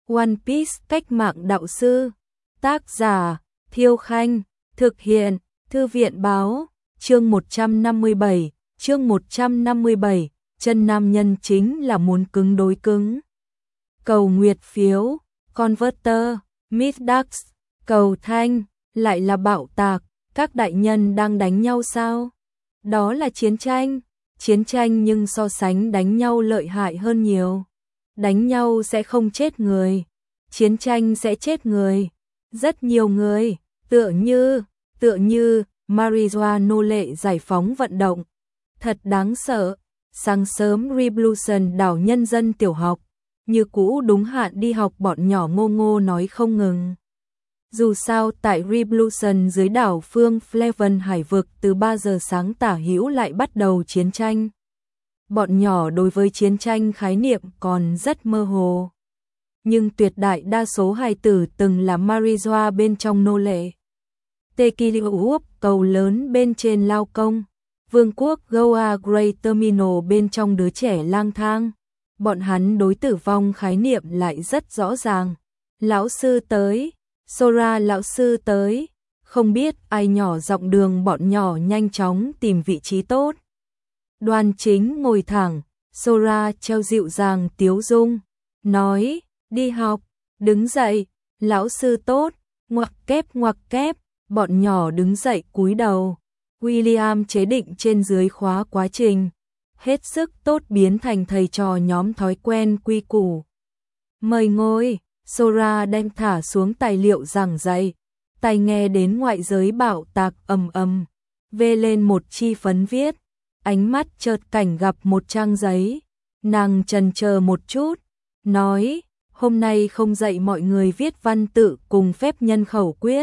One Piece cách mạng đạo sư. Tác giả Thiêu Khanh. Thực hiện Thư viện báo. Chương 157. Chương 157. Chân nam nhân chính là muốn cứng đối cứng. Cầu nguyệt phiếu. Converter. Middax. Cầu thanh. Lại là bạo tạc. Các đại nhân đang đánh nhau sao? Đó là chiến tranh. Chiến tranh nhưng so sánh đánh nhau lợi hại hơn nhiều. Đánh nhau sẽ không chết người. Chiến tranh sẽ chết người. Rất nhiều người. Tựa như marijuana nô lệ giải phóng vận động. Thật đáng sợ. Sáng sớm Revolution đảo nhân dân tiểu học. Như cũ đúng hạn đi học, bọn nhỏ ngô ngô nói không ngừng. Dù sao tại Revolution dưới đảo phương Fleven hải vực từ 3 giờ sáng tả hữu lại bắt đầu chiến tranh. Bọn nhỏ đối với chiến tranh khái niệm còn rất mơ hồ. Nhưng tuyệt đại đa số hài tử từng là marijuana bên trong nô lệ. Tequila cầu lớn bên trên lao công. Vương quốc Goa Great Terminal bên trong đứa trẻ lang thang. Bọn hắn đối tử vong khái niệm lại rất rõ ràng. Lão sư tới. Sora lão sư tới. Không biết ai nhỏ giọng đường, bọn nhỏ nhanh chóng tìm vị trí tốt. Đoan chính ngồi thẳng. Sora treo dịu dàng tiếu dung. Nói, đi học, đứng dậy, lão sư tốt, ngoặc kép, bọn nhỏ đứng dậy cúi đầu. William chế định trên dưới khóa quá trình. Hết sức tốt biến thành thầy trò nhóm thói quen quy củ. Mời ngồi. Sora đem thả xuống tài liệu giảng dạy, tai nghe đến ngoại giới bạo tạc ầm ầm, vê lên một chi phấn viết, ánh mắt chợt cảnh gặp một trang giấy, nàng chần chờ một chút, nói, hôm nay không dạy mọi người viết văn tự cùng phép nhân khẩu quyết.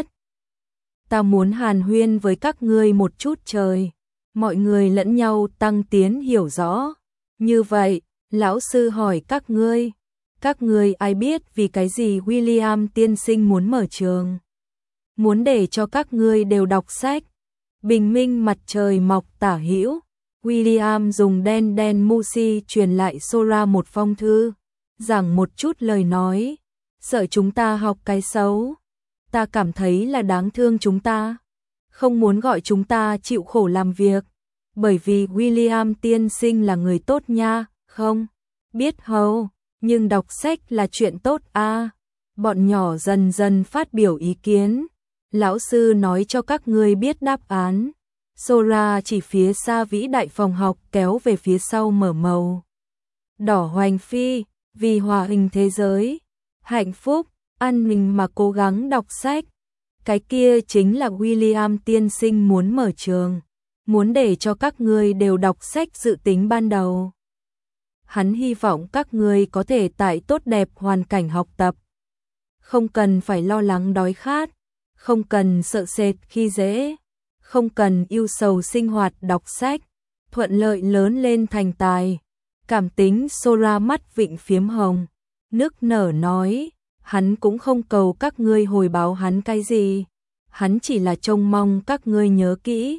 Ta muốn hàn huyên với các ngươi một chút trời, mọi người lẫn nhau tăng tiến hiểu rõ. Như vậy, lão sư hỏi các ngươi ai biết vì cái gì William tiên sinh muốn mở trường? Muốn để cho các ngươi đều đọc sách. Bình minh mặt trời mọc tả hữu, William dùng đen Musi truyền lại Sora một phong thư, giảng một chút lời nói, sợ chúng ta học cái xấu. Ta cảm thấy là đáng thương chúng ta, không muốn gọi chúng ta chịu khổ làm việc, bởi vì William tiên sinh là người tốt nha, không? Biết hầu. Nhưng đọc sách là chuyện tốt à. Bọn nhỏ dần dần phát biểu ý kiến. Lão sư nói cho các ngươi biết đáp án. Sora chỉ phía xa vĩ đại phòng học kéo về phía sau mở màu. Đỏ hoành phi, vì hòa hình thế giới. Hạnh phúc, an ninh mà cố gắng đọc sách. Cái kia chính là William tiên sinh muốn mở trường. Muốn để cho các ngươi đều đọc sách dự tính ban đầu. Hắn hy vọng các ngươi có thể tại tốt đẹp hoàn cảnh học tập. Không cần phải lo lắng đói khát, không cần sợ sệt khi dễ, không cần ưu sầu sinh hoạt đọc sách, thuận lợi lớn lên thành tài. Cảm tính Sora mắt vịnh phiếm hồng, nức nở nói, hắn cũng không cầu các ngươi hồi báo hắn cái gì, hắn chỉ là trông mong các ngươi nhớ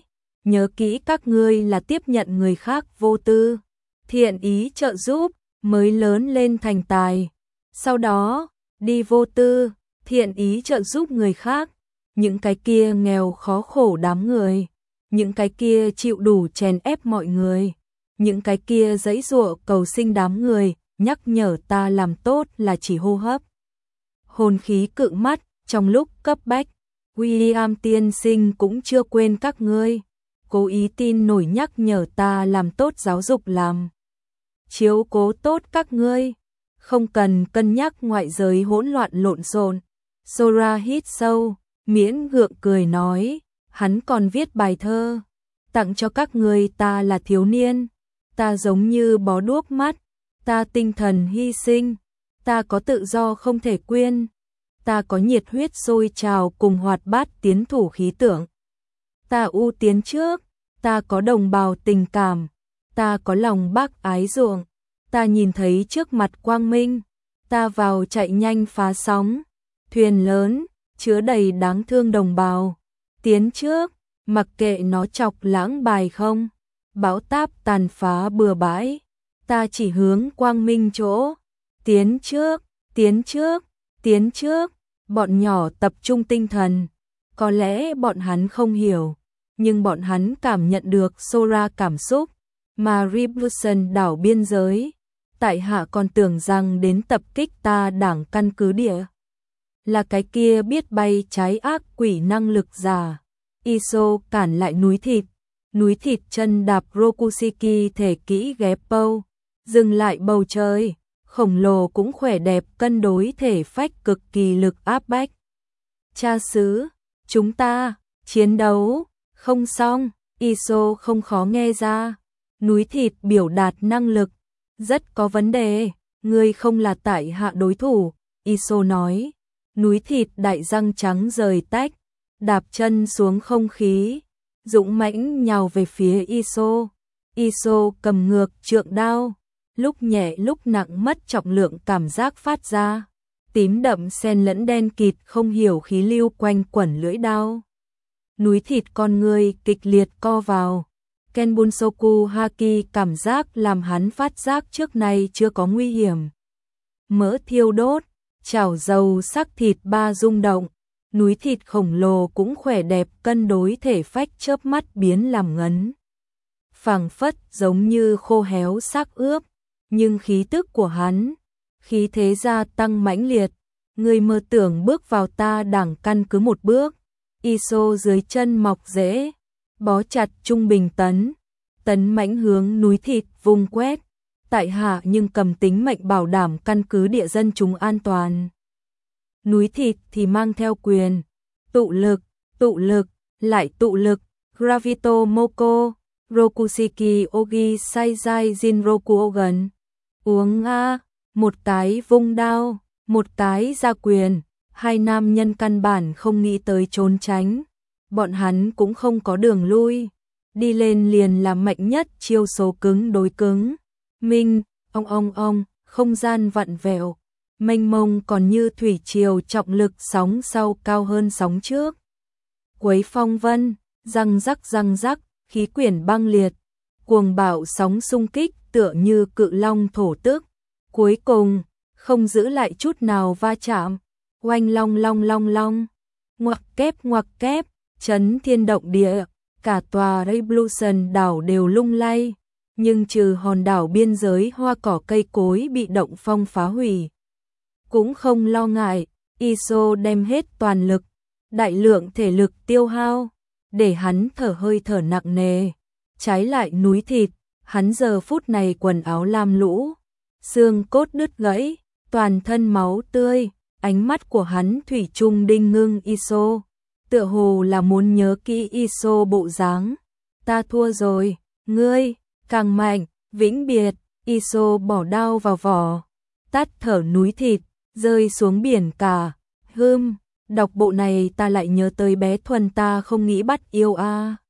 kỹ các ngươi là tiếp nhận người khác vô tư. Thiện ý trợ giúp, mới lớn lên thành tài. Sau đó, đi vô tư, thiện ý trợ giúp người khác. Những cái kia nghèo khó khổ đám người. Những cái kia chịu đủ chèn ép mọi người. Những cái kia giãy giụa cầu sinh đám người, nhắc nhở ta làm tốt là chỉ hô hấp. Hồn khí cự mắt, trong lúc cấp bách, William tiên sinh cũng chưa quên các ngươi. Cố ý tin nổi nhắc nhở ta làm tốt giáo dục làm. Chiếu cố tốt các ngươi, không cần cân nhắc ngoại giới hỗn loạn lộn xộn. Sora hít sâu, miễn gượng cười nói, hắn còn viết bài thơ, tặng cho các ngươi. Ta là thiếu niên, ta giống như bó đuốc mắt, ta tinh thần hy sinh, ta có tự do không thể quên, ta có nhiệt huyết sôi trào cùng hoạt bát tiến thủ khí tưởng. Ta ưu tiến trước, ta có đồng bào tình cảm. Ta có lòng bác ái ruộng, ta nhìn thấy trước mặt quang minh, ta vào chạy nhanh phá sóng, thuyền lớn, chứa đầy đáng thương đồng bào, tiến trước, mặc kệ nó chọc lãng bài không, bão táp tàn phá bừa bãi, ta chỉ hướng quang minh chỗ, tiến trước, tiến trước, bọn nhỏ tập trung tinh thần. Có lẽ bọn hắn không hiểu, nhưng bọn hắn cảm nhận được Sora cảm xúc, mà Revolution đảo biên giới. Tại hạ còn tưởng rằng đến tập kích ta đảng căn cứ địa. Là cái kia biết bay trái ác quỷ năng lực giả. Iso cản lại núi thịt chân đạp Rokushiki thể kỹ ghép bâu, dừng lại bầu trời, khổng lồ cũng khỏe đẹp cân đối thể phách cực kỳ lực áp bách. Cha xứ, chúng ta, chiến đấu, không xong, Iso không khó nghe ra. Núi thịt biểu đạt năng lực, rất có vấn đề, ngươi không là tại hạ đối thủ, Iso nói. Núi thịt đại răng trắng rời tách, đạp chân xuống không khí, dũng mãnh nhào về phía Iso. Iso cầm ngược trượng đao, lúc nhẹ lúc nặng mất trọng lượng cảm giác phát ra. Tím đậm xen lẫn đen kịt không hiểu khí lưu quanh quẩn lưỡi đao. Núi thịt con người kịch liệt co vào. Kenbunsoku Haki cảm giác làm hắn phát giác trước nay chưa có nguy hiểm. Mỡ thiêu đốt, chảo dầu sắc thịt ba rung động. Núi thịt khổng lồ cũng khỏe đẹp cân đối thể phách chớp mắt biến làm ngấn. Phảng phất giống như khô héo xác ướp, nhưng khí tức của hắn, khí thế gia tăng mãnh liệt. Người mơ tưởng bước vào ta đảng căn cứ một bước. Iso dưới chân mọc rễ, bó chặt trung bình tấn mãnh hướng núi thịt vùng quét. Tại hạ nhưng cầm tính mệnh bảo đảm căn cứ địa dân chúng an toàn. Núi thịt thì mang theo quyền, tụ lực, lại tụ lực, Gravito Moko, Rokushiki Ogi Saizai Jinroku Ogen. Uống a, một cái vung đao, một cái ra quyền, hai nam nhân căn bản không nghĩ tới trốn tránh. Bọn hắn cũng không có đường lui, đi lên liền là mạnh nhất chiêu số cứng đối cứng. Minh, ông, không gian vặn vẹo, mênh mông còn như thủy triều trọng lực sóng sau cao hơn sóng trước. Quấy phong vân, răng rắc, khí quyển băng liệt, cuồng bạo sóng xung kích tựa như cự long thổ tức. Cuối cùng, không giữ lại chút nào va chạm, oanh long, ngoặc kép, chấn thiên động địa, cả tòa Revolution đảo đều lung lay, nhưng trừ hòn đảo biên giới hoa cỏ cây cối bị động phong phá hủy. Cũng không lo ngại, Iso đem hết toàn lực, đại lượng thể lực tiêu hao, để hắn thở nặng nề. Trái lại núi thịt, hắn giờ phút này quần áo lam lũ, xương cốt đứt gãy, toàn thân máu tươi, ánh mắt của hắn thủy chung đinh ngưng Iso, tựa hồ là muốn nhớ kỹ Iso bộ dáng. Ta thua rồi, ngươi, càng mạnh, vĩnh biệt. Iso bỏ đao vào vỏ, tắt thở núi thịt, rơi xuống biển cả. Đọc bộ này ta lại nhớ tới bé Thuần ta không nghĩ bắt yêu a.